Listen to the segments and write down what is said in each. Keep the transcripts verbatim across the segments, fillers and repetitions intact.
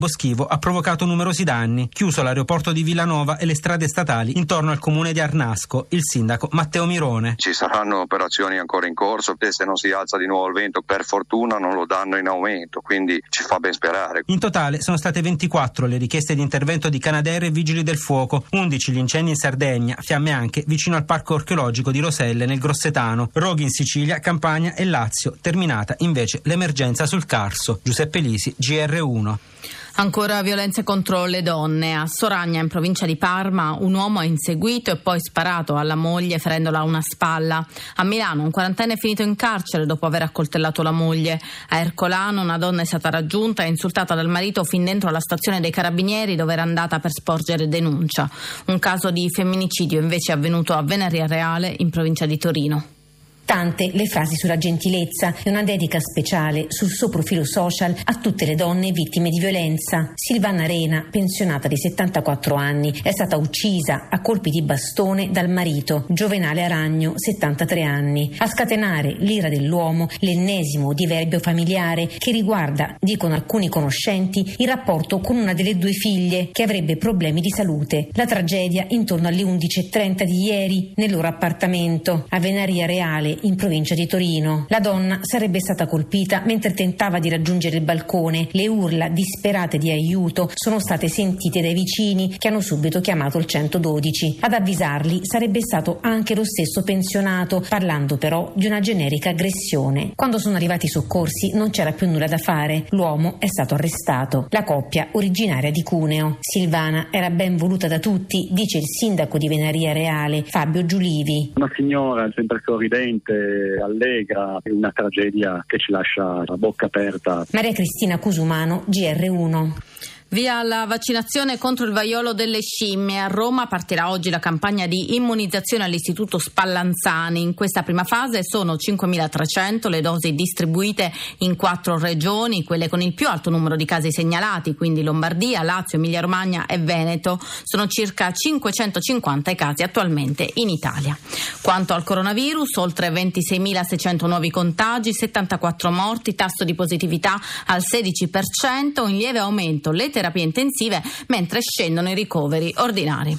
boschivo ha provocato numerosi danni, chiuso l'aeroporto di Villanova e le strade statali intorno al comune di Arnasco. Il sindaco Matteo Mirone. Ci saranno operazioni ancora in corso e se non si alza di nuovo il vento, per fortuna non lo danno in aumento, quindi ci fa ben sperare. In totale sono state ventiquattro le richieste di intervento di Canadair e Vigili del Fuoco, undici gli incendi in Sardegna, fiamme anche vicino al parco archeologico di Roselle nel Grossetano, roghi in Sicilia, Campania e Lazio, terminata invece l'emergenza sul Carso. Giuseppe Lisi, G R uno. Ancora violenze contro le donne. A Soragna, in provincia di Parma, un uomo ha inseguito e poi sparato alla moglie ferendola a una spalla. A Milano un quarantenne è finito in carcere dopo aver accoltellato la moglie. A Ercolano una donna è stata raggiunta e insultata dal marito fin dentro la stazione dei carabinieri dove era andata per sporgere denuncia. Un caso di femminicidio invece è avvenuto a Venaria Reale, in provincia di Torino. Tante le frasi sulla gentilezza e una dedica speciale sul suo profilo social a tutte le donne vittime di violenza. Silvana Arena, pensionata di settantaquattro anni, è stata uccisa a colpi di bastone dal marito, Giovenale Aragno, settantatré anni. A scatenare l'ira dell'uomo, l'ennesimo diverbio familiare che riguarda, dicono alcuni conoscenti, il rapporto con una delle due figlie che avrebbe problemi di salute. La tragedia intorno alle undici e trenta di ieri nel loro appartamento a Venaria Reale, in provincia di Torino. La donna sarebbe stata colpita mentre tentava di raggiungere il balcone. Le urla disperate di aiuto sono state sentite dai vicini che hanno subito chiamato il centododici. Ad avvisarli sarebbe stato anche lo stesso pensionato, parlando però di una generica aggressione. Quando sono arrivati i soccorsi non c'era più nulla da fare. L'uomo è stato arrestato. La coppia, originaria di Cuneo. Silvana era ben voluta da tutti, dice il sindaco di Venaria Reale, Fabio Giulivi. Una signora sempre sorridente, allegra, è una tragedia che ci lascia la bocca aperta. Maria Cristina Cusumano, G R uno. Via la vaccinazione contro il vaiolo delle scimmie. A Roma partirà oggi la campagna di immunizzazione all'Istituto Spallanzani. In questa prima fase sono cinquemilatrecento le dosi distribuite in quattro regioni, quelle con il più alto numero di casi segnalati, quindi Lombardia, Lazio, Emilia-Romagna e Veneto. Sono circa cinquecentocinquanta i casi attualmente in Italia. Quanto al coronavirus, oltre ventiseiemilaseicento nuovi contagi, settantaquattro morti, tasso di positività al sedici per cento, in lieve aumento le terapie intensive, mentre scendono i ricoveri ordinari.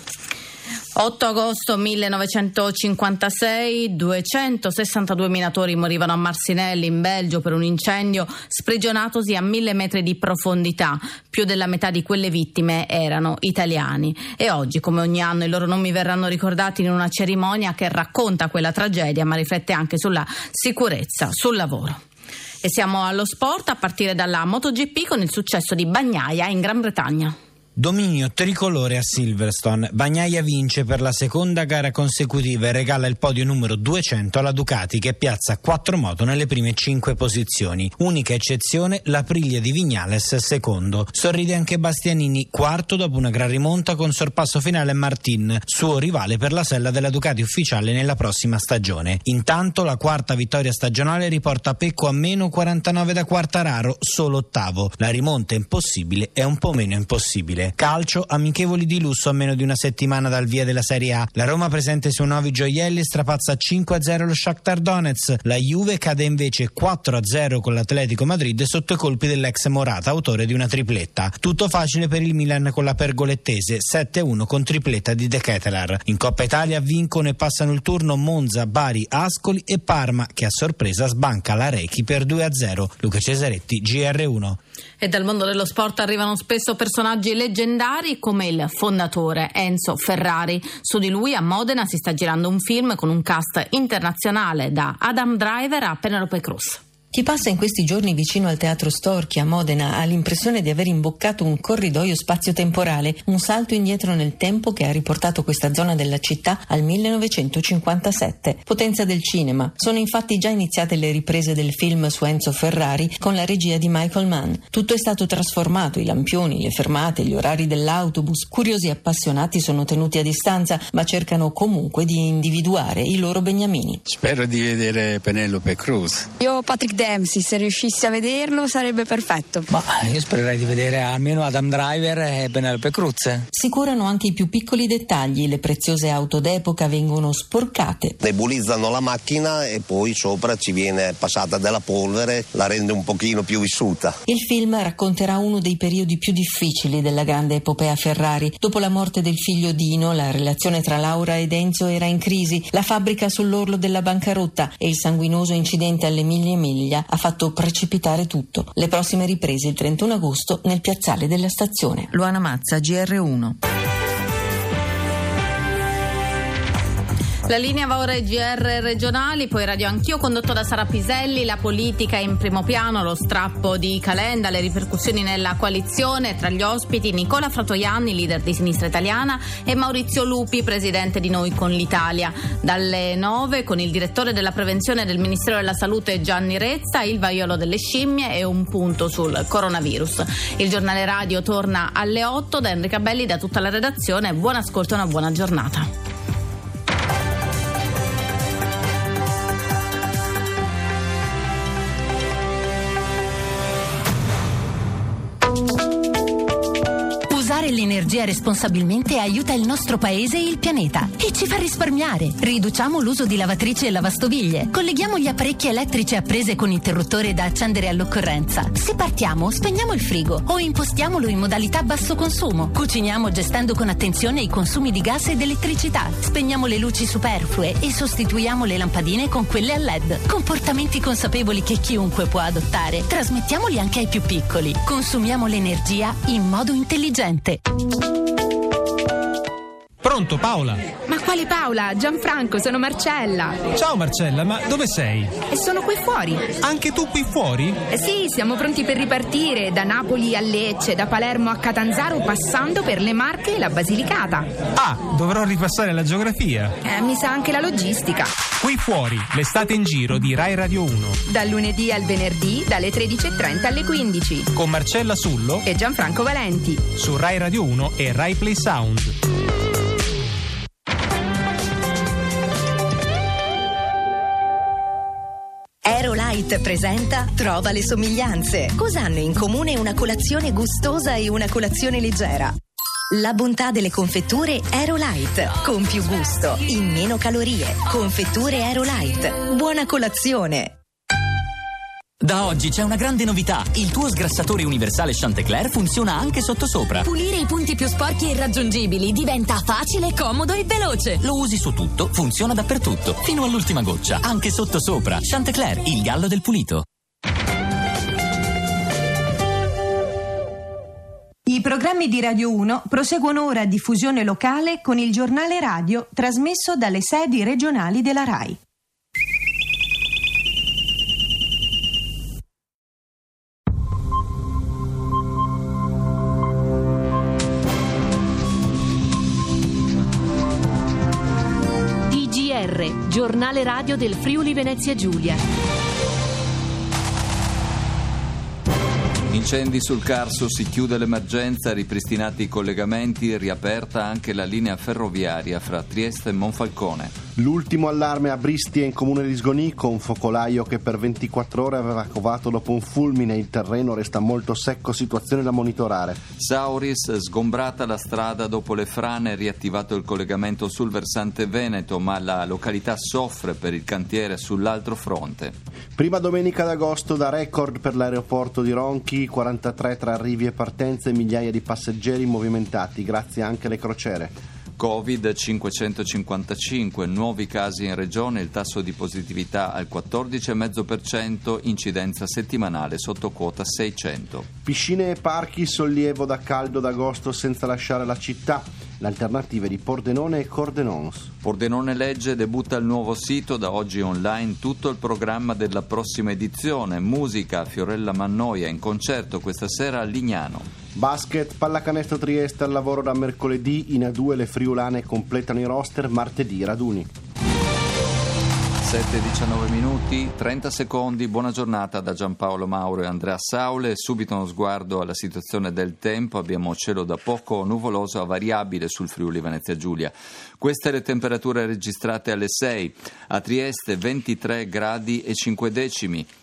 otto agosto millenovecentocinquantasei, duecentosessantadue minatori morivano a Marcinelle in Belgio per un incendio sprigionatosi a mille metri di profondità. Più della metà di quelle vittime erano italiani e oggi, come ogni anno, i loro nomi verranno ricordati in una cerimonia che racconta quella tragedia ma riflette anche sulla sicurezza sul lavoro. E siamo allo sport a partire dalla MotoGP con il successo di Bagnaia in Gran Bretagna. Dominio tricolore a Silverstone. Bagnaia vince per la seconda gara consecutiva e regala il podio numero duecento alla Ducati, che piazza quattro moto nelle prime cinque posizioni. Unica eccezione l'Aprilia di Viñales secondo. Sorride anche Bastianini, quarto dopo una gran rimonta con sorpasso finale a Martin, suo rivale per la sella della Ducati ufficiale nella prossima stagione. Intanto la quarta vittoria stagionale riporta Pecco a meno quarantanove da Quartararo, solo ottavo. La rimonta impossibile è un po' meno impossibile. Calcio, amichevoli di lusso a meno di una settimana dal via della Serie A. La Roma, presente sui nuovi gioielli, strapazza cinque a zero lo Shakhtar Donetsk. La Juve cade invece quattro a zero con l'Atletico Madrid sotto i colpi dell'ex Morata, autore di una tripletta. Tutto facile per il Milan con la pergolettese, sette a uno con tripletta di De Ketelaere. In Coppa Italia vincono e passano il turno Monza, Bari, Ascoli e Parma, che a sorpresa sbanca la Rechi per due a zero. Luca Cesaretti, G R uno. E dal mondo dello sport arrivano spesso personaggi leggendari come il fondatore Enzo Ferrari. Su di lui a Modena si sta girando un film con un cast internazionale, da Adam Driver a Penelope Cruz. Chi passa in questi giorni vicino al Teatro Storchi a Modena ha l'impressione di aver imboccato un corridoio spazio-temporale, un salto indietro nel tempo che ha riportato questa zona della città al millenovecentocinquantasette. Potenza del cinema. Sono infatti già iniziate le riprese del film su Enzo Ferrari con la regia di Michael Mann. Tutto è stato trasformato, i lampioni, le fermate, gli orari dell'autobus. Curiosi e appassionati sono tenuti a distanza, ma cercano comunque di individuare i loro beniamini. Spero di vedere Penelope Cruz. Io Patrick Dempsey, se riuscissi a vederlo sarebbe perfetto. Ma io spererei di vedere almeno Adam Driver e Penelope Cruz. Si curano anche i più piccoli dettagli, le preziose auto d'epoca vengono sporcate. Nebulizzano la macchina e poi sopra ci viene passata della polvere, la rende un pochino più vissuta. Il film racconterà uno dei periodi più difficili della grande epopea Ferrari. Dopo la morte del figlio Dino, la relazione tra Laura ed Enzo era in crisi, la fabbrica sull'orlo della bancarotta e il sanguinoso incidente alle Miglia Emilia ha fatto precipitare tutto. Le prossime riprese il trentuno agosto nel piazzale della stazione. Luana Mazza, G R uno. La linea va ora ai G R regionali, poi Radio Anch'io condotto da Sara Piselli. La politica in primo piano, lo strappo di Calenda, le ripercussioni nella coalizione. Tra gli ospiti Nicola Fratoianni, leader di Sinistra Italiana, e Maurizio Lupi, presidente di Noi con l'Italia. Dalle nove con il direttore della prevenzione del Ministero della Salute Gianni Rezza, il vaiolo delle scimmie e un punto sul coronavirus. Il giornale radio torna alle otto. Da Enrica Belli, da tutta la redazione, buon ascolto e una buona giornata. Usare l'energia responsabilmente aiuta il nostro paese e il pianeta e ci fa risparmiare. Riduciamo l'uso di lavatrici e lavastoviglie. Colleghiamo gli apparecchi elettrici a prese con interruttore da accendere all'occorrenza. Se partiamo, spegniamo il frigo o impostiamolo in modalità basso consumo. Cuciniamo gestendo con attenzione i consumi di gas ed elettricità. Spegniamo le luci superflue e sostituiamo le lampadine con quelle a L E D. Comportamenti consapevoli che chiunque può adottare. Trasmettiamoli anche ai più piccoli. Consumiamo l'energia in modo intelligente. Pronto, Paola? Ma quale Paola? Gianfranco, sono Marcella. Ciao Marcella, ma dove sei? E sono qui fuori. Anche tu qui fuori? Eh sì, siamo pronti per ripartire, da Napoli a Lecce, da Palermo a Catanzaro, passando per le Marche e la Basilicata. Ah, dovrò ripassare la geografia. Eh, mi sa anche la logistica. Qui fuori, l'estate in giro di Rai Radio uno. Dal lunedì al venerdì, dalle tredici e trenta alle quindici. Con Marcella Sullo e Gianfranco Valenti. Su Rai Radio uno e Rai Play Sound. Aerolite presenta Trova le somiglianze. Cosa hanno in comune una colazione gustosa e una colazione leggera? La bontà delle confetture Aerolite, con più gusto, in meno calorie. Confetture Aerolite. Buona colazione! Da oggi c'è una grande novità. Il tuo sgrassatore universale Chantecler funziona anche sottosopra. Pulire i punti più sporchi e irraggiungibili diventa facile, comodo e veloce. Lo usi su tutto, funziona dappertutto, fino all'ultima goccia, anche sottosopra. Chantecler, il gallo del pulito. I programmi di Radio uno proseguono ora a diffusione locale con il giornale radio trasmesso dalle sedi regionali della Rai. T G R, giornale radio del Friuli Venezia Giulia. Incendi sul Carso, si chiude l'emergenza, ripristinati i collegamenti, riaperta anche la linea ferroviaria fra Trieste e Monfalcone. L'ultimo allarme a Bristia in comune di Sgonico, un focolaio che per ventiquattro ore aveva covato dopo un fulmine, il terreno resta molto secco, situazione da monitorare. Sauris, sgombrata la strada dopo le frane, riattivato il collegamento sul versante veneto, ma la località soffre per il cantiere sull'altro fronte. Prima domenica d'agosto da record per l'aeroporto di Ronchi, quarantatré tra arrivi e partenze, migliaia di passeggeri movimentati, grazie anche alle crociere. Covid cinquecentocinquantacinque, nuovi casi in regione, il tasso di positività al quattordici virgola cinque per cento, incidenza settimanale sotto quota seicento. Piscine e parchi, sollievo da caldo d'agosto senza lasciare la città. L'alternativa è di Pordenone e Cordenons. Pordenone Legge debutta il nuovo sito, da oggi online tutto il programma della prossima edizione. Musica, Fiorella Mannoia in concerto questa sera a Lignano. Basket, pallacanestro Trieste al lavoro da mercoledì, in A due le friulane completano i roster, martedì raduni. sette e diciannove minuti, trenta secondi, buona giornata da Giampaolo Mauro e Andrea Saule. Subito uno sguardo alla situazione del tempo, abbiamo cielo da poco nuvoloso a variabile sul Friuli Venezia Giulia. Queste le temperature registrate alle sei, a Trieste ventitré gradi e cinque decimi,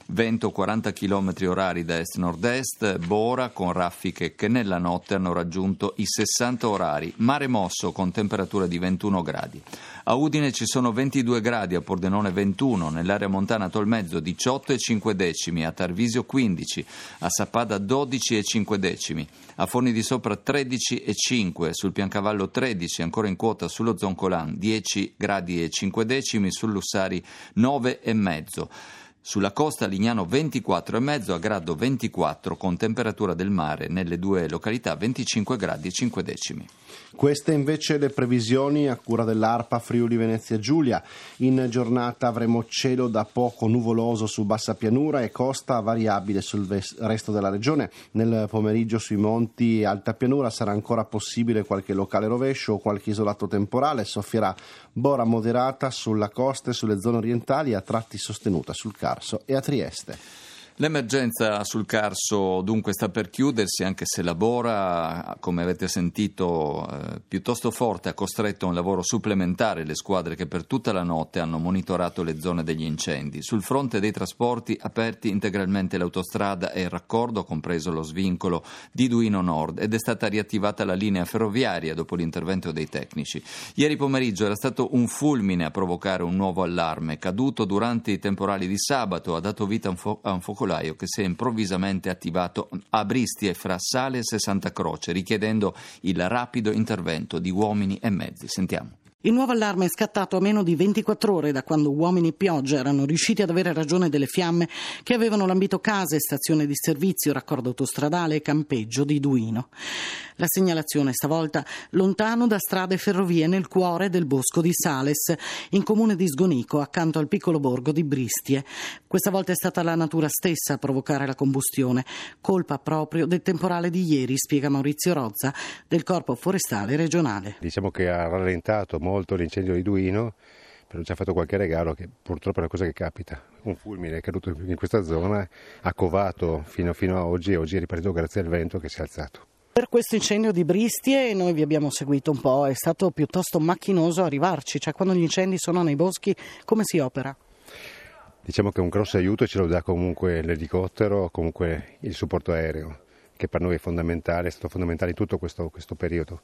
vento quaranta chilometri orari da est-nord-est, Bora con raffiche che nella notte hanno raggiunto i sessanta orari, mare mosso con temperatura di ventuno gradi. A Udine ci sono ventidue gradi, a Pordenone ventuno, nell'area montana Tolmezzo diciotto e cinque decimi, a Tarvisio quindici, a Sappada dodici e cinque decimi, a Forni di Sopra tredici e cinque, sul Piancavallo tredici, ancora in quota sullo Zoncolan dieci gradi e cinque decimi, sul Lussari nove e mezzo. Sulla costa Lignano ventiquattro e mezzo, a Grado ventiquattro, con temperatura del mare nelle due località venticinque gradi e cinque decimi. Queste invece le previsioni a cura dell'ARPA Friuli Venezia Giulia. In giornata avremo cielo da poco nuvoloso su bassa pianura e costa variabile sul resto della regione. Nel pomeriggio sui monti e alta pianura sarà ancora possibile qualche locale rovescio o qualche isolato temporale. Soffierà bora moderata sulla costa e sulle zone orientali, a tratti sostenuta sul Carso e a Trieste. L'emergenza sul Carso dunque sta per chiudersi, anche se la Bora, come avete sentito, eh, piuttosto forte, ha costretto a un lavoro supplementare le squadre che per tutta la notte hanno monitorato le zone degli incendi. Sul fronte dei trasporti, aperti integralmente l'autostrada e il raccordo, compreso lo svincolo di Duino Nord, ed è stata riattivata la linea ferroviaria dopo l'intervento dei tecnici. Ieri pomeriggio era stato un fulmine a provocare un nuovo allarme, caduto durante i temporali di sabato, ha dato vita a un, fo- a un focolaio che si è improvvisamente attivato a Bristie fra Sales e Santa Croce, richiedendo il rapido intervento di uomini e mezzi. Sentiamo. Il nuovo allarme è scattato a meno di ventiquattro ore da quando uomini e pioggia erano riusciti ad avere ragione delle fiamme che avevano lambito case, stazione di servizio, raccordo autostradale e campeggio di Duino. La segnalazione stavolta lontano da strade e ferrovie, nel cuore del bosco di Sales, in comune di Sgonico, accanto al piccolo borgo di Bristie. Questa volta è stata la natura stessa a provocare la combustione, colpa proprio del temporale di ieri, spiega Maurizio Rozza del Corpo Forestale Regionale. Diciamo che ha rallentato molto l'incendio di Duino, però ci ha fatto qualche regalo, che purtroppo è una cosa che capita. Un fulmine è caduto in questa zona, ha covato fino, fino a oggi e oggi è ripartito grazie al vento che si è alzato. Per questo incendio di Bristie noi vi abbiamo seguito un po', è stato piuttosto macchinoso arrivarci, cioè quando gli incendi sono nei boschi come si opera? Diciamo che un grosso aiuto ce lo dà comunque l'elicottero, comunque il supporto aereo, che per noi è fondamentale, è stato fondamentale in tutto questo, questo periodo.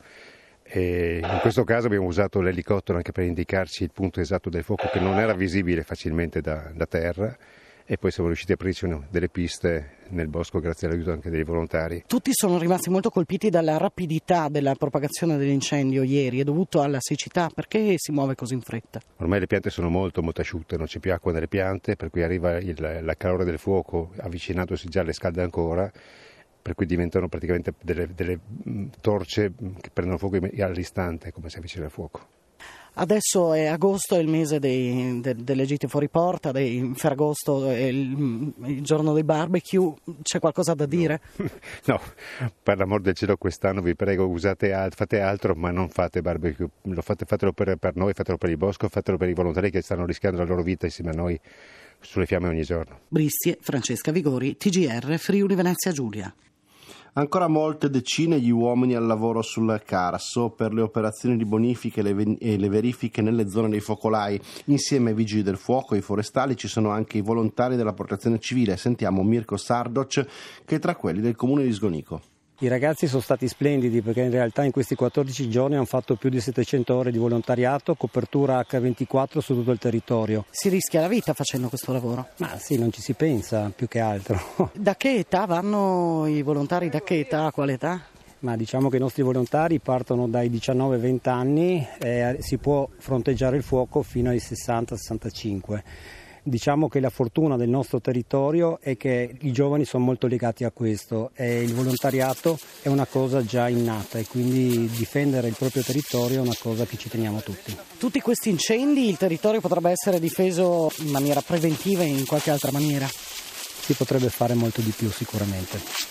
E in questo caso abbiamo usato l'elicottero anche per indicarci il punto esatto del fuoco, che non era visibile facilmente da, da terra, e poi siamo riusciti a aprirci delle piste nel bosco grazie all'aiuto anche dei volontari. Tutti sono rimasti molto colpiti dalla rapidità della propagazione dell'incendio ieri, è dovuto alla siccità. Perché si muove così in fretta? Ormai le piante sono molto molto asciutte, non c'è più acqua nelle piante, per cui arriva il, il calore del fuoco, avvicinatosi già le scalda ancora, per cui diventano praticamente delle, delle torce che prendono fuoco all'istante, come si avvicina il fuoco. Adesso è agosto, è il mese dei, de, delle gite fuori porta, dei, Ferragosto è il, il giorno del barbecue, c'è qualcosa da dire? No, no, per l'amor del cielo quest'anno vi prego, usate, fate altro, ma non fate barbecue, lo fate, fatelo per, per noi, fatelo per il bosco, fatelo per i volontari che stanno rischiando la loro vita insieme a noi sulle fiamme ogni giorno. Bristie, Francesca Vigori, T G R, Friuli Venezia Giulia. Ancora molte decine gli uomini al lavoro sul Carso per le operazioni di bonifiche e le verifiche nelle zone dei focolai. Insieme ai vigili del fuoco e ai forestali ci sono anche i volontari della protezione civile. Sentiamo Mirko Sardoc, che è tra quelli del comune di Sgonico. I ragazzi sono stati splendidi perché in realtà in questi quattordici giorni hanno fatto più di settecento ore di volontariato, copertura acca ventiquattro su tutto il territorio. Si rischia la vita facendo questo lavoro? Ma sì, non ci si pensa più che altro. Da che età vanno i volontari? Da che età? A quale età? Ma diciamo che i nostri volontari partono dai diciannove venti anni e si può fronteggiare il fuoco fino ai sessanta sessantacinque. Diciamo che la fortuna del nostro territorio è che i giovani sono molto legati a questo e il volontariato è una cosa già innata e quindi difendere il proprio territorio è una cosa che ci teniamo tutti. Tutti questi incendi, il territorio potrebbe essere difeso in maniera preventiva e in qualche altra maniera? Si potrebbe fare molto di più sicuramente.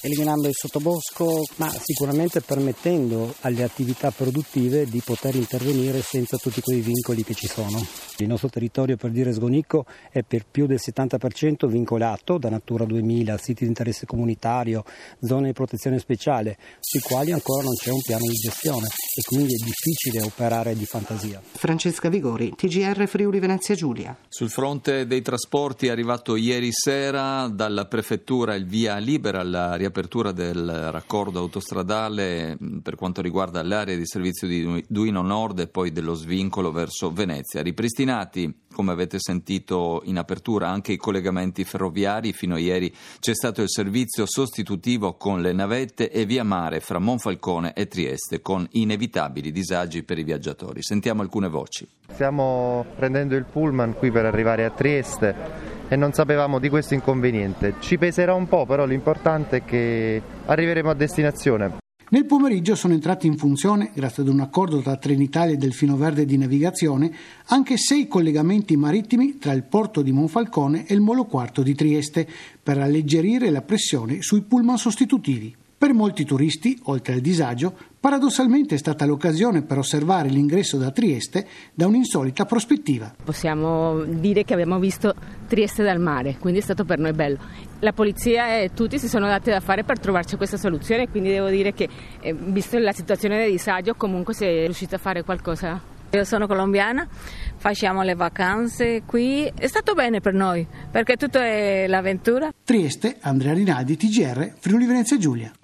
eliminando il sottobosco, ma sicuramente permettendo alle attività produttive di poter intervenire senza tutti quei vincoli che ci sono. Il nostro territorio, per dire Sgonicco, è per più del settanta per cento vincolato da Natura duemila, siti di interesse comunitario, zone di protezione speciale, sui quali ancora non c'è un piano di gestione e quindi è difficile operare di fantasia. Francesca Vigori, T G R Friuli Venezia Giulia. Sul fronte dei trasporti è arrivato ieri sera dalla prefettura il via libera alla riapertura del raccordo autostradale per quanto riguarda l'area di servizio di Duino Nord e poi dello svincolo verso Venezia. Ripristinati, come avete sentito in apertura, anche i collegamenti ferroviari. Fino a ieri c'è stato il servizio sostitutivo con le navette e via mare fra Monfalcone e Trieste, con inevitabili disagi per i viaggiatori. Sentiamo alcune voci. Stiamo prendendo il pullman qui per arrivare a Trieste e non sapevamo di questo inconveniente. Ci peserà un po', però l'importante è che arriveremo a destinazione. Nel pomeriggio sono entrati in funzione, grazie ad un accordo tra Trenitalia e Delfino Verde di Navigazione, anche sei collegamenti marittimi tra il porto di Monfalcone e il Molo Quarto di Trieste, per alleggerire la pressione sui pullman sostitutivi. Per molti turisti, oltre al disagio, paradossalmente è stata l'occasione per osservare l'ingresso da Trieste da un'insolita prospettiva. Possiamo dire che abbiamo visto Trieste dal mare, quindi è stato per noi bello. La polizia e tutti si sono dati da fare per trovarci questa soluzione, quindi devo dire che, eh, visto la situazione di disagio, comunque si è riuscita a fare qualcosa. Io sono colombiana, facciamo le vacanze qui, è stato bene per noi, perché tutto è l'avventura. Trieste, Andrea Rinaldi, T G R, Friuli Venezia Giulia.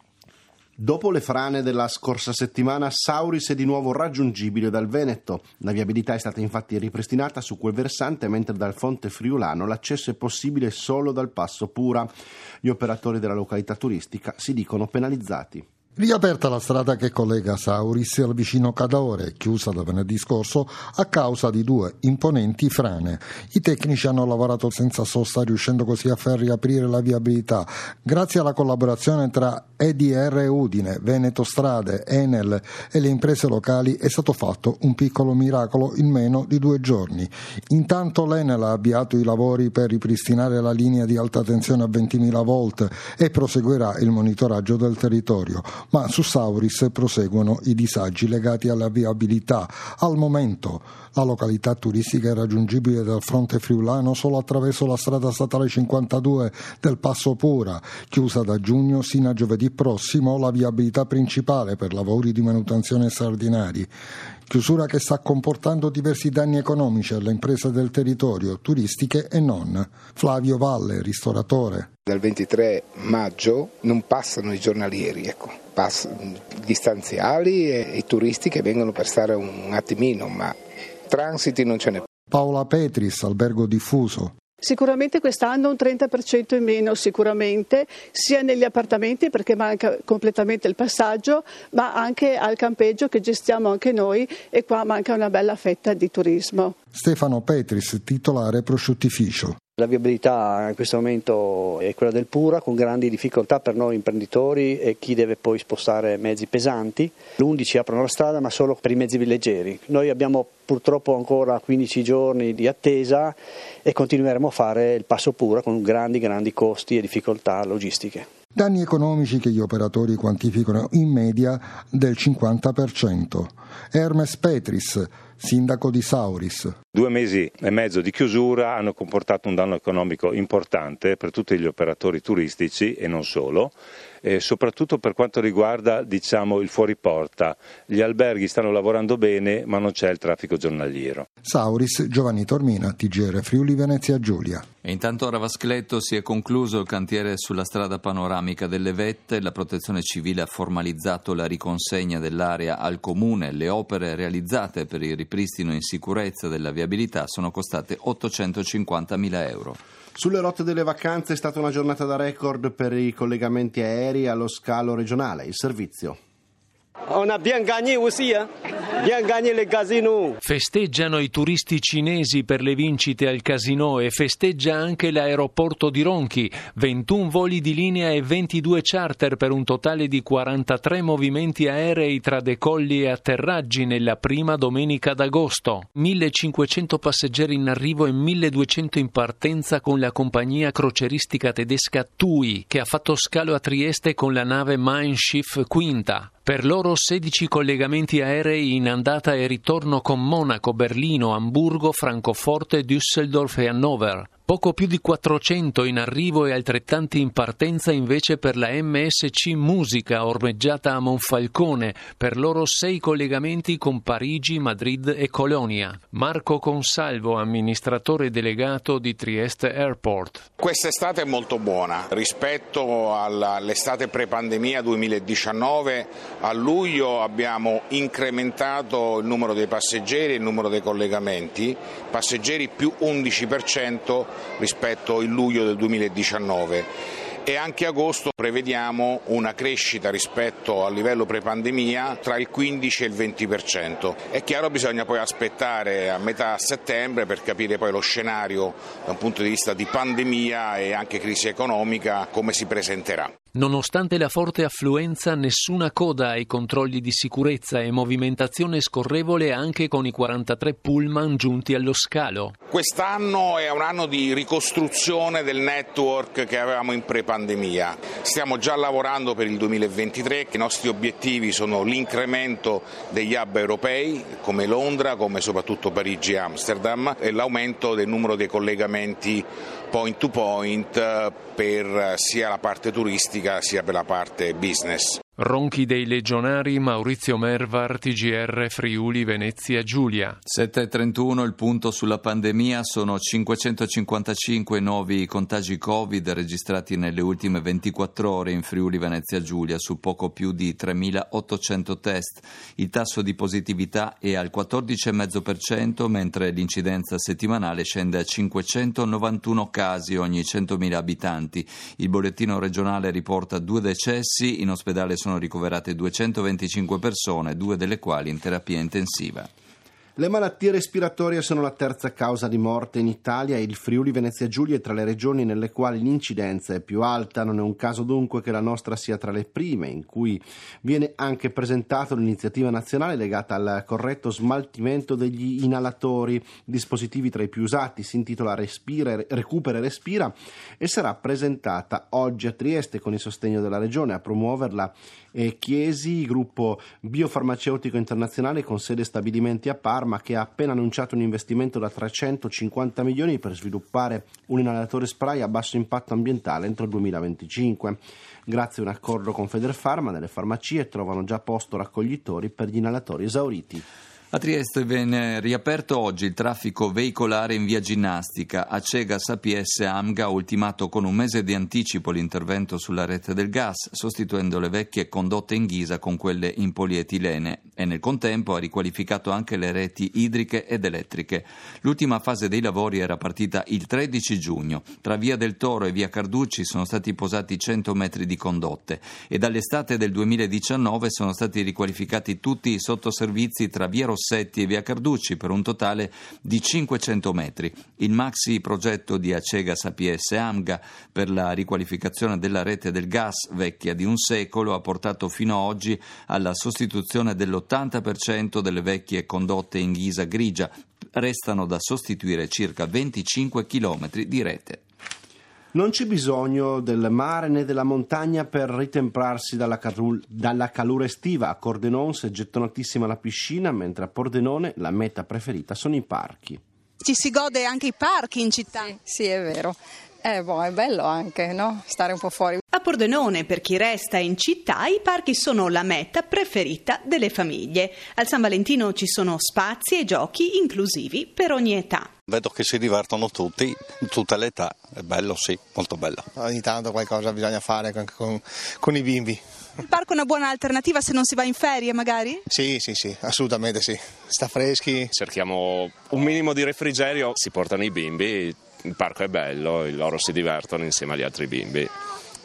Dopo le frane della scorsa settimana, Sauris è di nuovo raggiungibile dal Veneto. La viabilità è stata infatti ripristinata su quel versante, mentre dal fronte friulano l'accesso è possibile solo dal Passo Pura. Gli operatori della località turistica si dicono penalizzati. Riaperta la strada che collega Sauris al vicino Cadaore, chiusa da venerdì scorso a causa di due imponenti frane. I tecnici hanno lavorato senza sosta, riuscendo così a far riaprire la viabilità. Grazie alla collaborazione tra E D R Udine, Veneto Strade, Enel e le imprese locali è stato fatto un piccolo miracolo in meno di due giorni. Intanto l'Enel ha avviato i lavori per ripristinare la linea di alta tensione a ventimila volt e proseguirà il monitoraggio del territorio. Ma su Sauris proseguono i disagi legati alla viabilità. Al momento la località turistica è raggiungibile dal fronte friulano solo attraverso la strada statale cinquantadue del Passo Pura, chiusa da giugno sino a giovedì prossimo la viabilità principale per lavori di manutenzione straordinari. Chiusura che sta comportando diversi danni economici alle imprese del territorio, turistiche e non. Flavio Valle, ristoratore. Dal ventitré maggio non passano i giornalieri, ecco, passano gli stanziali e i turisti che vengono per stare un attimino, ma transiti non ce n'è. Paola Petris, albergo diffuso. Sicuramente quest'anno un trenta per cento in meno, sicuramente, sia negli appartamenti perché manca completamente il passaggio, ma anche al campeggio che gestiamo anche noi e qua manca una bella fetta di turismo. Stefano Petris, titolare prosciuttificio. La viabilità in questo momento è quella del Pura, con grandi difficoltà per noi imprenditori e chi deve poi spostare mezzi pesanti. L'undici aprono la strada ma solo per i mezzi leggeri. Noi abbiamo purtroppo ancora quindici giorni di attesa e continueremo a fare il Passo Pura con grandi grandi costi e difficoltà logistiche. Danni economici che gli operatori quantificano in media del cinquanta per cento. Hermes Petris, sindaco di Sauris. Due mesi e mezzo di chiusura hanno comportato un danno economico importante per tutti gli operatori turistici e non solo, e soprattutto per quanto riguarda diciamo il fuoriporta. Gli alberghi stanno lavorando bene ma non c'è il traffico giornaliero. Sauris, Giovanni Tormina, T G R Friuli Venezia Giulia. E intanto a Ravascletto si è concluso il cantiere sulla strada panoramica delle Vette. La Protezione Civile ha formalizzato la riconsegna dell'area al Comune. Le opere realizzate per il ripristino in sicurezza della viabilità sono costate ottocentocinquantamila euro. Sulle rotte delle vacanze è stata una giornata da record per i collegamenti aerei allo scalo regionale. Il servizio. On a bien gagné aussi, hein? Festeggiano i turisti cinesi per le vincite al casino e festeggia anche l'aeroporto di Ronchi, ventuno voli di linea e ventidue charter per un totale di quarantatré movimenti aerei tra decolli e atterraggi nella prima domenica d'agosto. millecinquecento passeggeri in arrivo e milleduecento in partenza con la compagnia croceristica tedesca T U I, che ha fatto scalo a Trieste con la nave Mein Schiff Quinta. Per loro sedici collegamenti aerei in andata e ritorno con Monaco, Berlino, Amburgo, Francoforte, Düsseldorf e Hannover. Poco più di quattrocento in arrivo e altrettanti in partenza invece per la M S C Musica, ormeggiata a Monfalcone, per loro sei collegamenti con Parigi, Madrid e Colonia. Marco Consalvo, amministratore delegato di Trieste Airport. Quest'estate è molto buona rispetto all'estate pre-pandemia duemiladiciannove. A luglio abbiamo incrementato il numero dei passeggeri e il numero dei collegamenti, passeggeri più undici per cento rispetto al luglio del duemiladiciannove. E anche agosto prevediamo una crescita rispetto al livello pre-pandemia tra il quindici e il venti per cento. È chiaro, bisogna poi aspettare a metà settembre per capire poi lo scenario da un punto di vista di pandemia e anche crisi economica come si presenterà. Nonostante la forte affluenza, nessuna coda ai controlli di sicurezza e movimentazione scorrevole anche con i quarantatré pullman giunti allo scalo. Quest'anno è un anno di ricostruzione del network che avevamo in pre-pandemia. Stiamo già lavorando per il duemilaventitré, i nostri obiettivi sono l'incremento degli hub europei come Londra, come soprattutto Parigi e Amsterdam, e l'aumento del numero dei collegamenti point to point per sia la parte turistica sia per la parte business. Ronchi dei Legionari, Maurizio Mervar, T G R Friuli Venezia Giulia. sette e trentuno, il punto sulla pandemia, sono cinquecentocinquantacinque nuovi contagi Covid registrati nelle ultime ventiquattro ore in Friuli Venezia Giulia su poco più di tremilaottocento test. Il tasso di positività è al quattordici virgola cinque per cento, mentre l'incidenza settimanale scende a cinquecentonovantuno casi ogni centomila abitanti. Il bollettino regionale riporta due decessi, in ospedale sono sono ricoverate duecentoventicinque persone, due delle quali in terapia intensiva. Le malattie respiratorie sono la terza causa di morte in Italia e il Friuli Venezia Giulia è tra le regioni nelle quali l'incidenza è più alta. Non è un caso dunque che la nostra sia tra le prime, in cui viene anche presentata l'iniziativa nazionale legata al corretto smaltimento degli inalatori, dispositivi tra i più usati. Si intitola Respira, Recupera e Respira e sarà presentata oggi a Trieste con il sostegno della regione. A promuoverla è Chiesi, gruppo biofarmaceutico internazionale con sede e stabilimenti a Parma, che ha appena annunciato un investimento da trecentocinquanta milioni per sviluppare un inalatore spray a basso impatto ambientale entro il duemilaventicinque. Grazie a un accordo con Federfarma, nelle farmacie trovano già posto raccoglitori per gli inalatori esauriti. A Trieste viene riaperto oggi il traffico veicolare in via Ginnastica. Acegas A P S Amga ha ultimato con un mese di anticipo l'intervento sulla rete del gas, sostituendo le vecchie condotte in ghisa con quelle in polietilene, e nel contempo ha riqualificato anche le reti idriche ed elettriche. L'ultima fase dei lavori era partita il tredici giugno. Tra via del Toro e via Carducci sono stati posati cento metri di condotte e dall'estate del duemiladiciannove sono stati riqualificati tutti i sottoservizi tra via Rossetti e via Carducci per un totale di cinquecento metri. Il maxi progetto di Acegas A P S Amga per la riqualificazione della rete del gas vecchia di un secolo ha portato fino ad oggi alla sostituzione dell'ottanta per cento delle vecchie condotte in ghisa grigia. Restano da sostituire circa venticinque chilometri di rete. Non c'è bisogno del mare né della montagna per ritemprarsi dalla, carul- dalla calura estiva. A Cordenons è gettonatissima la piscina, mentre a Pordenone la meta preferita sono i parchi. Ci si gode anche i parchi in città? Sì, sì, è vero. Eh, boh, è bello anche, no? Stare un po' fuori. A Pordenone, per chi resta in città, i parchi sono la meta preferita delle famiglie. Al San Valentino ci sono spazi e giochi inclusivi per ogni età. Vedo che si divertono tutti, in tutte le età, è bello, sì, molto bello. Ogni tanto qualcosa bisogna fare con, con, con i bimbi. Il parco è una buona alternativa se non si va in ferie magari? Sì, sì, sì, assolutamente sì, sta freschi. Cerchiamo un minimo di refrigerio, si portano i bimbi, il parco è bello, loro si divertono insieme agli altri bimbi.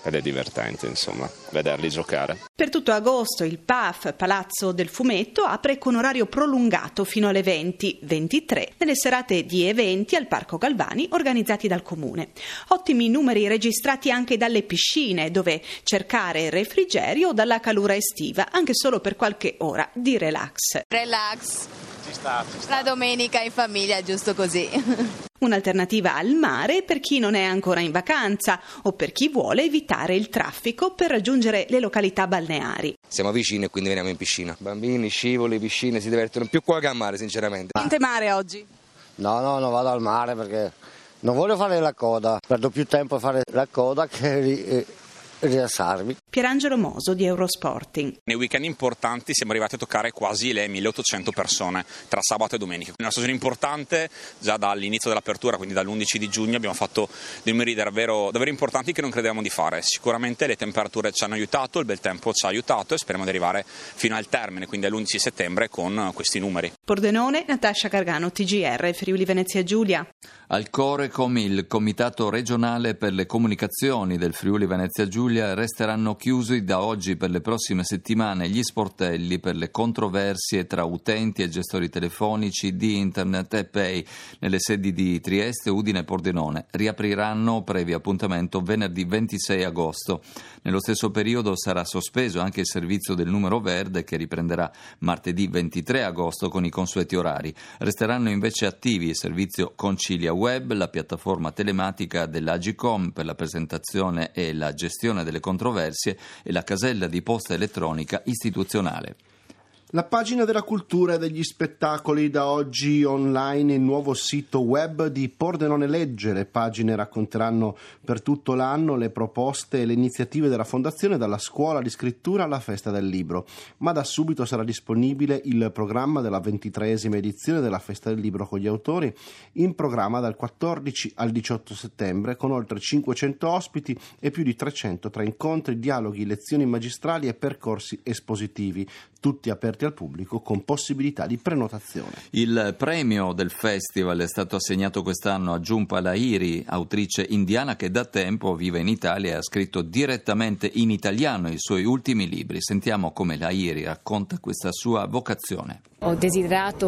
ed è divertente, insomma, vederli giocare. Per tutto agosto il P A F, Palazzo del Fumetto, apre con orario prolungato fino alle venti ventitré nelle serate di eventi al Parco Galvani organizzati dal Comune. Ottimi numeri registrati anche dalle piscine, dove cercare refrigerio dalla calura estiva, anche solo per qualche ora di relax. Relax. Ci sta, ci sta. La domenica in famiglia, giusto così. Un'alternativa al mare per chi non è ancora in vacanza o per chi vuole evitare il traffico per raggiungere le località balneari. Siamo vicini e quindi veniamo in piscina. Bambini, scivoli, piscine, si divertono più qua che al mare, sinceramente. Niente mare oggi? No, no, non vado al mare perché non voglio fare la coda. Perdo più tempo a fare la coda che ri- rilassarmi. Pierangelo Moso di Eurosporting. Nei weekend importanti siamo arrivati a toccare quasi le milleottocento persone tra sabato e domenica. Una stagione importante già dall'inizio dell'apertura, quindi dall'undici di giugno abbiamo fatto dei numeri davvero, davvero importanti che non credevamo di fare. Sicuramente le temperature ci hanno aiutato, il bel tempo ci ha aiutato e speriamo di arrivare fino al termine, quindi all'undici settembre, con questi numeri. Pordenone, Natascia Gargano, T G R, Friuli Venezia Giulia. Al Corecom, il Comitato regionale per le comunicazioni del Friuli Venezia Giulia, resteranno chiusi da oggi per le prossime settimane gli sportelli per le controversie tra utenti e gestori telefonici di Internet e Pay nelle sedi di Trieste, Udine e Pordenone. Riapriranno previo appuntamento venerdì ventisei agosto. Nello stesso periodo sarà sospeso anche il servizio del numero verde, che riprenderà martedì ventitré agosto con i consueti orari. Resteranno invece attivi il servizio Concilia Web, la piattaforma telematica dell'Agicom per la presentazione e la gestione delle controversie e la casella di posta elettronica istituzionale. La pagina della cultura e degli spettacoli, da oggi online il nuovo sito web di Pordenone Legge. Le pagine racconteranno per tutto l'anno le proposte e le iniziative della Fondazione, dalla scuola di scrittura alla festa del libro. Ma da subito sarà disponibile il programma della ventitreesima edizione della festa del libro con gli autori, in programma dal quattordici al diciotto settembre, con oltre cinquecento ospiti e più di trecento tra incontri, dialoghi, lezioni magistrali e percorsi espositivi, tutti aperti al pubblico con possibilità di prenotazione. Il premio del festival è stato assegnato quest'anno a Jhumpa Lahiri, autrice indiana che da tempo vive in Italia e ha scritto direttamente in italiano i suoi ultimi libri. Sentiamo come Lahiri racconta questa sua vocazione. Ho desiderato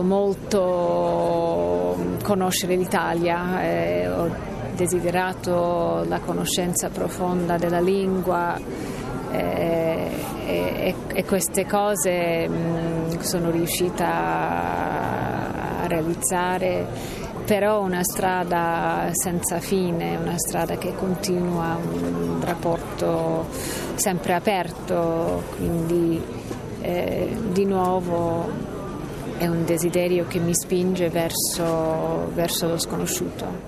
molto conoscere l'Italia, eh, ho desiderato la conoscenza profonda della lingua. E, e, e queste cose mh, sono riuscita a realizzare, però una strada senza fine, una strada che continua, un rapporto sempre aperto, quindi eh, di nuovo è un desiderio che mi spinge verso, verso lo sconosciuto.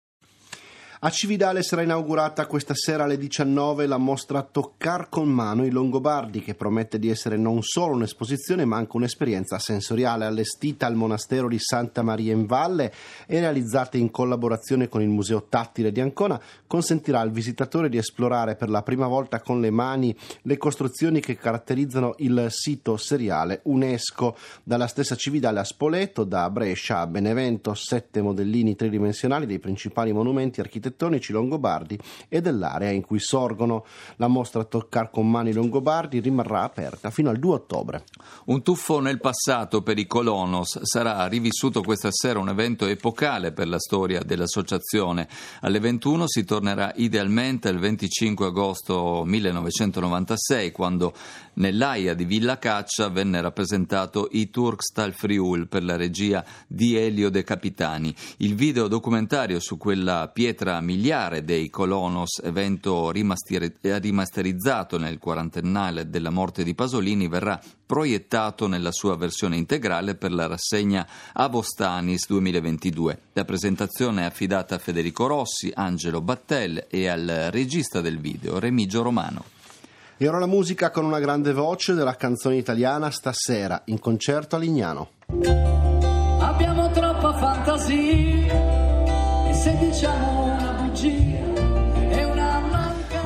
A Cividale sarà inaugurata questa sera alle diciannove la mostra Toccar con mano i Longobardi, che promette di essere non solo un'esposizione ma anche un'esperienza sensoriale. Allestita al monastero di Santa Maria in Valle e realizzata in collaborazione con il Museo Tattile di Ancona, consentirà al visitatore di esplorare per la prima volta con le mani le costruzioni che caratterizzano il sito seriale UNESCO. Dalla stessa Cividale a Spoleto, da Brescia a Benevento, sette modellini tridimensionali dei principali monumenti architettonici longobardi e dell'area in cui sorgono. La mostra Toccar con mano i Longobardi rimarrà aperta fino al due ottobre. Un tuffo nel passato per i Colonos. Sarà rivissuto questa sera un evento epocale per la storia dell'associazione. Alle ventuno si tornerà idealmente al venticinque agosto millenovecentonovantasei, quando nell'Aia di Villa Caccia venne rappresentato I Turkstal Friul per la regia di Elio De Capitani. Il video documentario su quella pietra miliare dei Colonos, evento rimasterizzato nel quarantennale della morte di Pasolini, verrà proiettato nella sua versione integrale per la rassegna Avostanis duemilaventidue. La presentazione è affidata a Federico Rossi, Angelo Battel e al regista del video, Remigio Romano. E ora la musica con una grande voce della canzone italiana, stasera in concerto a Lignano. Abbiamo troppa fantasia e se diciamo una bugia è una mancanza.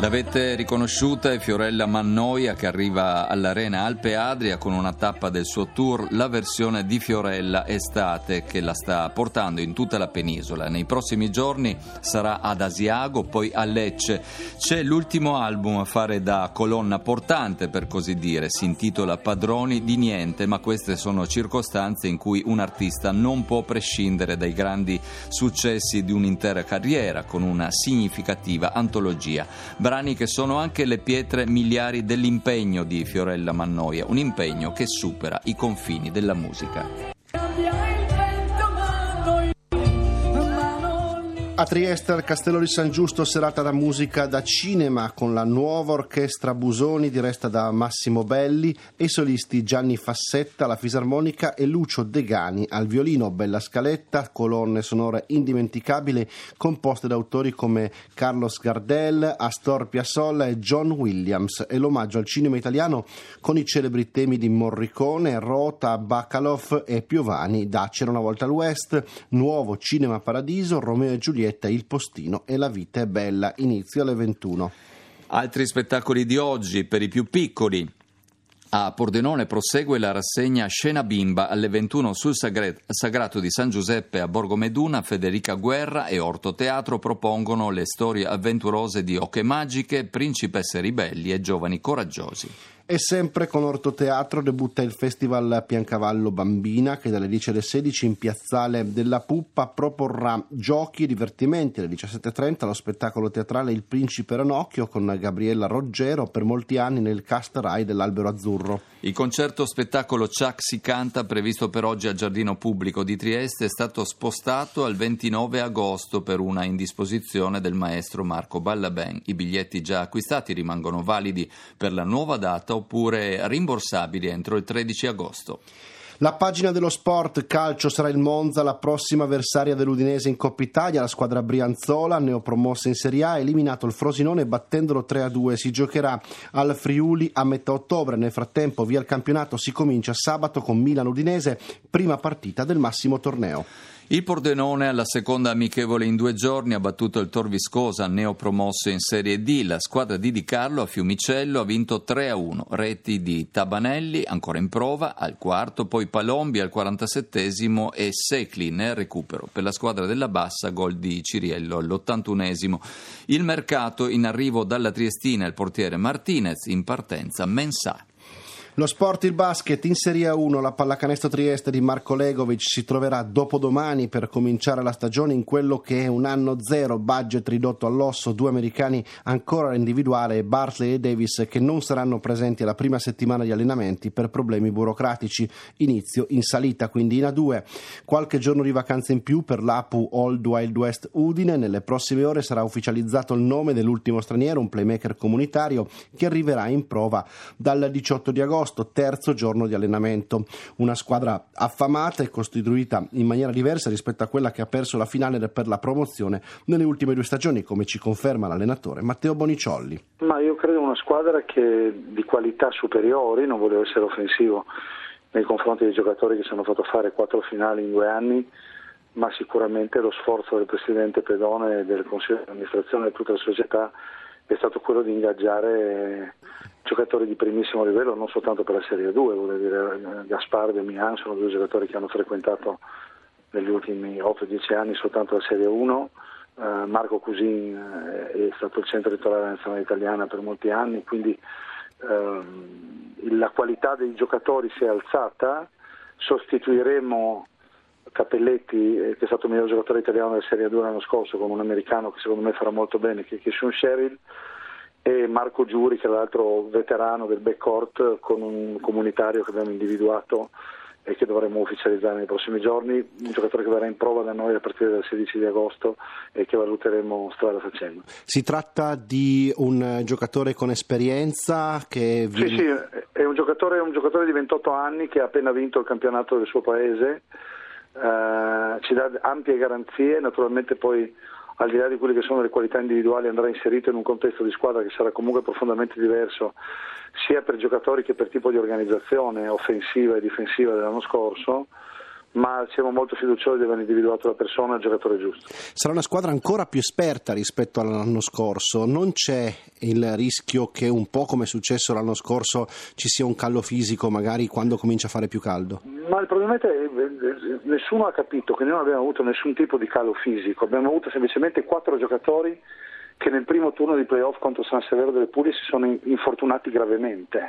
L'avete riconosciuta, è Fiorella Mannoia che arriva all'Arena Alpe Adria con una tappa del suo tour, la versione di Fiorella Estate, che la sta portando in tutta la penisola. Nei prossimi giorni sarà ad Asiago, poi a Lecce. C'è l'ultimo album a fare da colonna portante, per così dire, si intitola Padroni di niente, ma queste sono circostanze in cui un artista non può prescindere dai grandi successi di un'intera carriera, con una significativa antologia. Brani che sono anche le pietre miliari dell'impegno di Fiorella Mannoia, un impegno che supera i confini della musica. A Trieste, al Castello di San Giusto, serata da musica da cinema con la nuova orchestra Busoni diretta da Massimo Belli e i solisti Gianni Fassetta alla fisarmonica e Lucio Degani al violino. Bella scaletta, colonne sonore indimenticabili composte da autori come Carlos Gardel, Astor Piazzolla e John Williams, e l'omaggio al cinema italiano con i celebri temi di Morricone, Rota, Bacalov e Piovani da C'era una volta all'West, Nuovo Cinema Paradiso, Romeo e Giulietta, Il postino e La vita è bella. Inizio alle ventuno. Altri spettacoli di oggi per i più piccoli. A Pordenone prosegue la rassegna Scena Bimba alle ventuno sul Sagre- Sagrato di San Giuseppe a Borgomeduna. Federica Guerra e Orto Teatro propongono le storie avventurose di oche magiche, principesse ribelli e giovani coraggiosi. E sempre con Ortoteatro debutta il Festival Piancavallo Bambina, che dalle dieci alle sedici in Piazzale della Puppa proporrà giochi e divertimenti. Alle diciassette e trenta lo spettacolo teatrale Il Principe Ranocchio con Gabriella Roggero, per molti anni nel cast Rai dell'Albero Azzurro. Il concerto spettacolo Ciak si canta, previsto per oggi al Giardino Pubblico di Trieste, è stato spostato al ventinove agosto per una indisposizione del maestro Marco Ballaben. I biglietti già acquistati rimangono validi per la nuova data oppure rimborsabili entro il tredici agosto. La pagina dello sport calcio sarà il Monza, la prossima avversaria dell'Udinese in Coppa Italia. La squadra brianzola, neopromossa in Serie A, ha eliminato il Frosinone battendolo tre a due. Si giocherà al Friuli a metà ottobre. Nel frattempo, via il campionato, si comincia sabato con Milan-Udinese, prima partita del massimo torneo. Il Pordenone alla seconda amichevole in due giorni ha battuto il Tor Viscosa, neopromosso in Serie D. La squadra di Di Carlo a Fiumicello ha vinto tre a uno, reti di Tabanelli ancora in prova al quarto, poi Palombi al quarantasettesimo e Secli nel recupero. Per la squadra della Bassa gol di Ciriello all'ottantunesimo. Il mercato in arrivo dalla Triestina, il portiere Martinez, in partenza Mensah. Lo sport, il basket, in Serie A uno la pallacanestro Trieste di Marko Legovic si troverà dopodomani per cominciare la stagione in quello che è un anno zero, budget ridotto all'osso, due americani ancora all'individuale, Bartley e Davis, che non saranno presenti alla prima settimana di allenamenti per problemi burocratici. Inizio in salita quindi in A due. Qualche giorno di vacanza in più per l'A P U Old Wild West Udine. Nelle prossime ore sarà ufficializzato il nome dell'ultimo straniero, un playmaker comunitario che arriverà in prova dal diciotto di agosto. Terzo giorno di allenamento. Una squadra affamata e costituita in maniera diversa rispetto a quella che ha perso la finale per la promozione nelle ultime due stagioni, come ci conferma l'allenatore Matteo Boniciolli. Ma io credo una squadra che di qualità superiori, non volevo essere offensivo nei confronti dei giocatori che ci hanno fatto fare quattro finali in due anni, ma sicuramente lo sforzo del presidente Pedone e del consiglio di amministrazione e di tutta la società è stato quello di ingaggiare giocatori di primissimo livello, non soltanto per la Serie due, vuol dire Gaspardo e Mian sono due giocatori che hanno frequentato negli ultimi otto dieci anni soltanto la Serie uno, eh, Marco Cusin è stato il centro titolare della nazionale italiana per molti anni, quindi eh, la qualità dei giocatori si è alzata. Sostituiremo Cappelletti, che è stato il miglior giocatore italiano della Serie due l'anno scorso, con un americano che secondo me farà molto bene, che è Sean Sherrill, e Marco Giuri, che è l'altro veterano del backcourt, con un comunitario che abbiamo individuato e che dovremo ufficializzare nei prossimi giorni, un giocatore che verrà in prova da noi a partire dal sedici di agosto e che valuteremo strada facendo. Si tratta di un giocatore con esperienza che viene... Sì, sì, è un giocatore, un giocatore di ventotto anni che ha appena vinto il campionato del suo paese, eh, ci dà ampie garanzie, naturalmente poi al di là di quelle che sono le qualità individuali andrà inserito in un contesto di squadra che sarà comunque profondamente diverso sia per giocatori che per tipo di organizzazione offensiva e difensiva dell'anno scorso, ma siamo molto fiduciosi di aver individuato la persona e il giocatore giusto. Sarà una squadra ancora più esperta rispetto all'anno scorso, non c'è il rischio che un po' come è successo l'anno scorso ci sia un callo fisico magari quando comincia a fare più caldo? Ma il problema è che nessuno ha capito che noi non abbiamo avuto nessun tipo di calo fisico, abbiamo avuto semplicemente quattro giocatori che nel primo turno di playoff contro San Severo delle Puglie si sono infortunati gravemente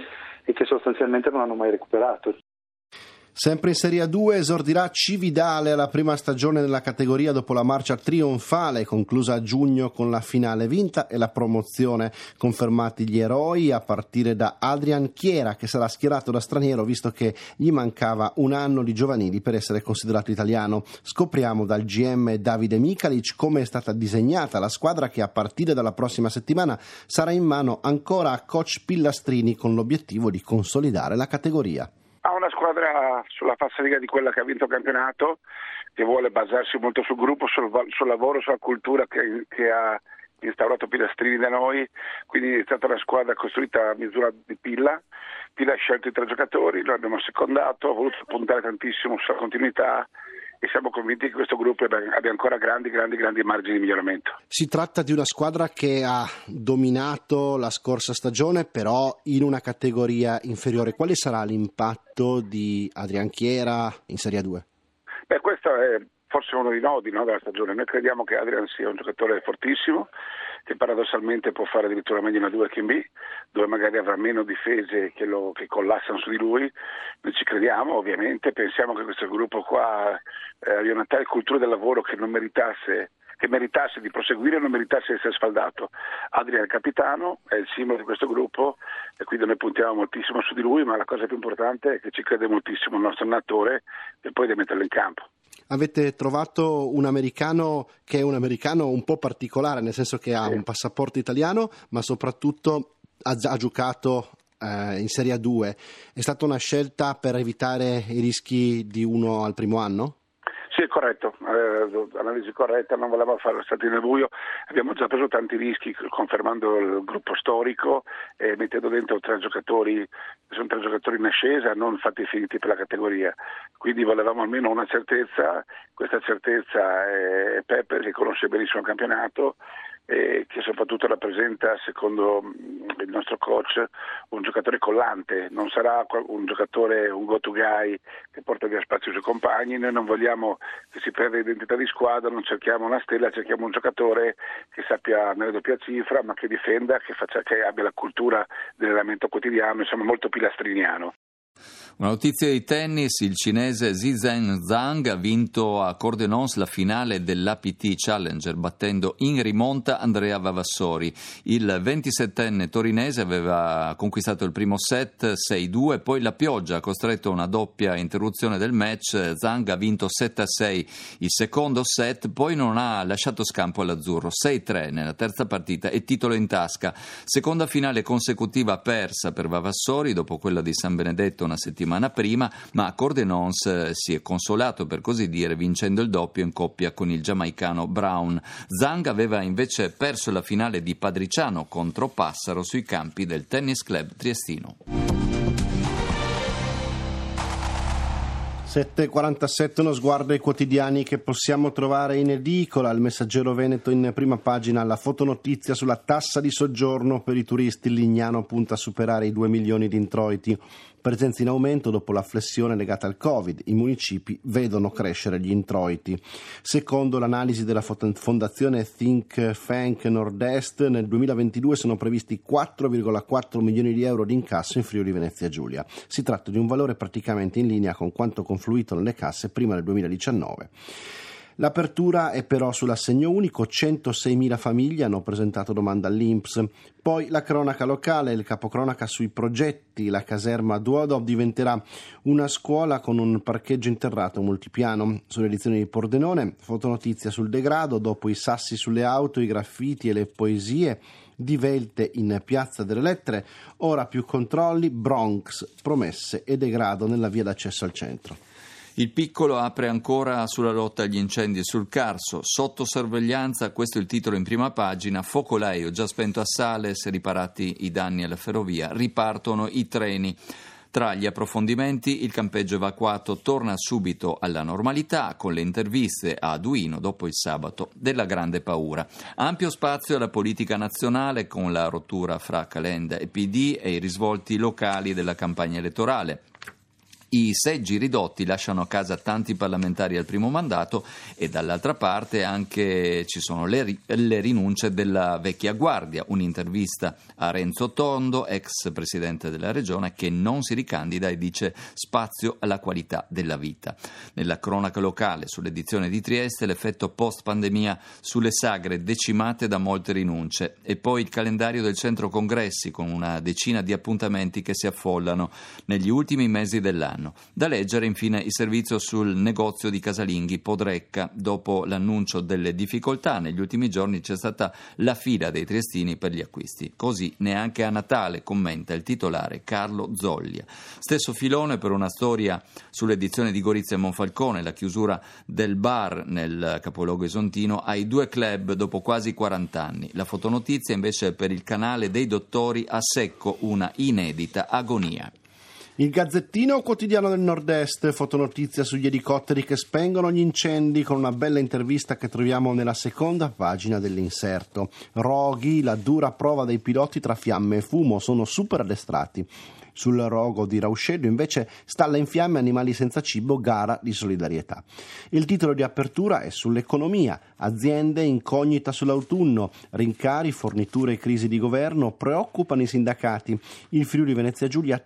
e che sostanzialmente non hanno mai recuperato. Sempre in Serie A due esordirà Cividale alla prima stagione nella categoria dopo la marcia trionfale conclusa a giugno con la finale vinta e la promozione. Confermati gli eroi a partire da Adrian Chiera, che sarà schierato da straniero visto che gli mancava un anno di giovanili per essere considerato italiano. Scopriamo dal G M Davide Mikalic come è stata disegnata la squadra che a partire dalla prossima settimana sarà in mano ancora a coach Pillastrini con l'obiettivo di consolidare la categoria. Ha una squadra sulla falsariga di quella che ha vinto il campionato, che vuole basarsi molto sul gruppo, sul, sul lavoro, sulla cultura che, che ha instaurato Pillastrini da noi, quindi è stata una squadra costruita a misura di Pilla. Pilla ha scelto i tre giocatori, lo abbiamo secondato, ha voluto puntare tantissimo sulla continuità e siamo convinti che questo gruppo abbia ancora grandi, grandi, grandi margini di miglioramento. Si tratta di una squadra che ha dominato la scorsa stagione, però in una categoria inferiore. Quale sarà l'impatto di Adrian Chiera in Serie A due? Beh, questo è forse uno dei nodi, no, della stagione. Noi crediamo che Adrian sia un giocatore fortissimo, che paradossalmente può fare addirittura meglio in A due che in B, dove magari avrà meno difese che, lo, che collassano su di lui. Noi ci crediamo, ovviamente, pensiamo che questo gruppo qua eh, abbia una tale cultura del lavoro che non meritasse, che meritasse di proseguire e non meritasse di essere sfaldato. Adrian è il capitano, è il simbolo di questo gruppo e quindi noi puntiamo moltissimo su di lui, ma la cosa più importante è che ci crede moltissimo il nostro allenatore e poi di metterlo in campo. Avete trovato un americano che è un americano un po' particolare, nel senso che ha un passaporto italiano, ma soprattutto ha già giocato eh, in Serie A due. È stata una scelta per evitare i rischi di uno al primo anno? Sì, è corretto, eh, analisi corretta, non volevamo fare stati nel buio, abbiamo già preso tanti rischi confermando il gruppo storico e mettendo dentro tre giocatori, sono tre giocatori in ascesa, non fatti finiti per la categoria, quindi volevamo almeno una certezza, questa certezza è Peppe che conosce benissimo il campionato e che soprattutto rappresenta, secondo il nostro coach, un giocatore collante, non sarà un giocatore, un go-to guy che porta via spazio ai suoi compagni. Noi non vogliamo che si perda l'identità di squadra, non cerchiamo una stella, cerchiamo un giocatore che sappia nella doppia cifra, ma che difenda, che, faccia, che abbia la cultura dell'allenamento quotidiano, insomma molto pilastriniano. Una notizia di tennis, il cinese Zizhen Zhang ha vinto a Cordenons la finale dell'A P T Challenger battendo in rimonta Andrea Vavassori. Il ventisettenne torinese aveva conquistato il primo set sei due, poi la pioggia ha costretto a una doppia interruzione del match. Zhang ha vinto sette a sei il secondo set, poi non ha lasciato scampo all'azzurro, sei tre nella terza partita e titolo in tasca. Seconda finale consecutiva persa per Vavassori dopo quella di San Benedetto una settimana prima, ma Cordenons si è consolato, per così dire, vincendo il doppio in coppia con il giamaicano Brown. Zhang aveva invece perso la finale di Padriciano contro Passaro sui campi del Tennis Club Triestino. sette e quarantasette, uno sguardo ai quotidiani che possiamo trovare in edicola. Il Messaggero Veneto in prima pagina, la fotonotizia sulla tassa di soggiorno per i turisti. Lignano punta a superare i due milioni di introiti. Presenza in aumento dopo la flessione legata al Covid. I municipi vedono crescere gli introiti. Secondo l'analisi della fondazione Think Tank Nord-Est, nel duemilaventidue sono previsti quattro virgola quattro milioni di euro di incasso in Friuli Venezia Giulia. Si tratta di un valore praticamente in linea con quanto confluito nelle casse prima del duemiladiciannove. L'apertura è però sull'assegno unico, centoseimila famiglie hanno presentato domanda all'I N P S. Poi la cronaca locale, il capocronaca sui progetti. La caserma Duodo diventerà una scuola con un parcheggio interrato multipiano. Sulle edizioni di Pordenone, fotonotizia sul degrado, dopo i sassi sulle auto, i graffiti e le poesie divelte in Piazza delle Lettere, ora più controlli, Bronx, promesse e degrado nella via d'accesso al centro. Il Piccolo apre ancora sulla lotta agli incendi sul Carso, sotto sorveglianza, questo è il titolo in prima pagina, focolaio già spento a Sales, riparati i danni alla ferrovia, ripartono i treni. Tra gli approfondimenti, il campeggio evacuato torna subito alla normalità con le interviste a Duino dopo il sabato della grande paura. Ampio spazio alla politica nazionale con la rottura fra Calenda e P D e i risvolti locali della campagna elettorale. I seggi ridotti lasciano a casa tanti parlamentari al primo mandato e dall'altra parte anche ci sono le, ri- le rinunce della vecchia guardia. Un'intervista a Renzo Tondo, ex presidente della regione, che non si ricandida e dice spazio alla qualità della vita. Nella cronaca locale sull'edizione di Trieste l'effetto post pandemia sulle sagre decimate da molte rinunce e poi il calendario del centro congressi con una decina di appuntamenti che si affollano negli ultimi mesi dell'anno. Da leggere infine il servizio sul negozio di casalinghi Podrecca. Dopo l'annuncio delle difficoltà negli ultimi giorni c'è stata la fila dei triestini per gli acquisti. Così neanche a Natale, commenta il titolare Carlo Zoglia. Stesso filone per una storia sull'edizione di Gorizia e Monfalcone, la chiusura del bar nel capoluogo esontino ai due club dopo quasi quaranta anni. La fotonotizia invece per il canale dei dottori a secco, una inedita agonia. Il Gazzettino Quotidiano del Nord-Est, fotonotizia sugli elicotteri che spengono gli incendi con una bella intervista che troviamo nella seconda pagina dell'inserto. Roghi, la dura prova dei piloti tra fiamme e fumo, sono super addestrati. Sul rogo di Rauscello invece stalla in fiamme animali senza cibo, gara di solidarietà. Il titolo di apertura è sull'economia, aziende incognita sull'autunno, rincari, forniture e crisi di governo preoccupano i sindacati. Il Friuli Venezia Giulia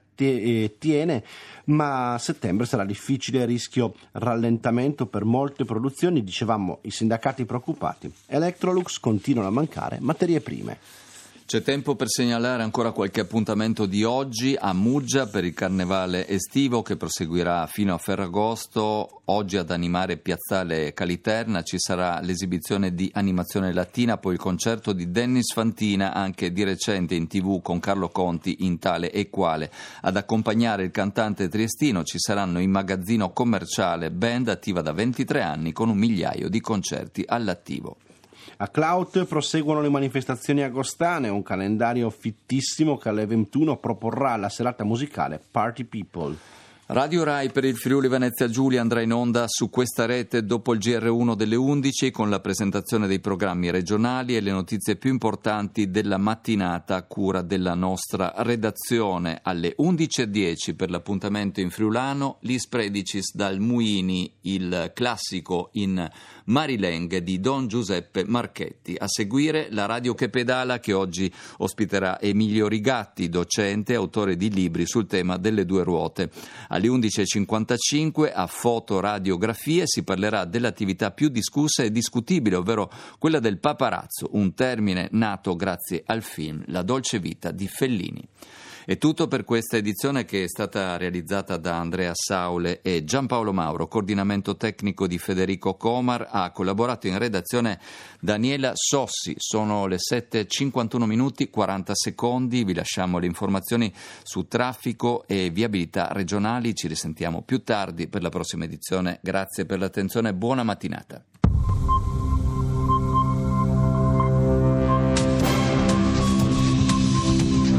tiene, ma a settembre sarà difficile, rischio rallentamento per molte produzioni, dicevamo i sindacati preoccupati. Electrolux continuano a mancare materie prime. C'è tempo per segnalare ancora qualche appuntamento di oggi a Muggia per il carnevale estivo che proseguirà fino a Ferragosto. Oggi ad animare Piazzale Caliterna ci sarà l'esibizione di animazione latina, poi il concerto di Dennis Fantina, anche di recente in tv con Carlo Conti in Tale e Quale. Ad accompagnare il cantante triestino ci saranno in Magazzino Commerciale, band attiva da ventitré anni con un migliaio di concerti all'attivo. A Clout proseguono le manifestazioni agostane, un calendario fittissimo che alle ventuno proporrà la serata musicale Party People. Radio Rai per il Friuli Venezia Giulia andrà in onda su questa rete dopo il G R uno delle undici con la presentazione dei programmi regionali e le notizie più importanti della mattinata a cura della nostra redazione. Alle undici e dieci per l'appuntamento in friulano, Lis Predicis dal Muini, il classico in Marilenghe di Don Giuseppe Marchetti. A seguire la Radio che pedala che oggi ospiterà Emilio Rigatti, docente e autore di libri sul tema delle due ruote. Alle undici e cinquantacinque a Fotoradiografie si parlerà dell'attività più discussa e discutibile, ovvero quella del paparazzo, un termine nato grazie al film La dolce vita di Fellini. È tutto per questa edizione che è stata realizzata da Andrea Saule e Giampaolo Mauro, coordinamento tecnico di Federico Comar, ha collaborato in redazione Daniela Sossi. Sono le sette e cinquantuno minuti quaranta secondi, vi lasciamo le informazioni su traffico e viabilità regionali, ci risentiamo più tardi per la prossima edizione. Grazie per l'attenzione e buona mattinata.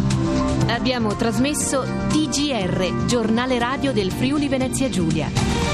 Abbiamo trasmesso T G R, giornale radio del Friuli Venezia Giulia.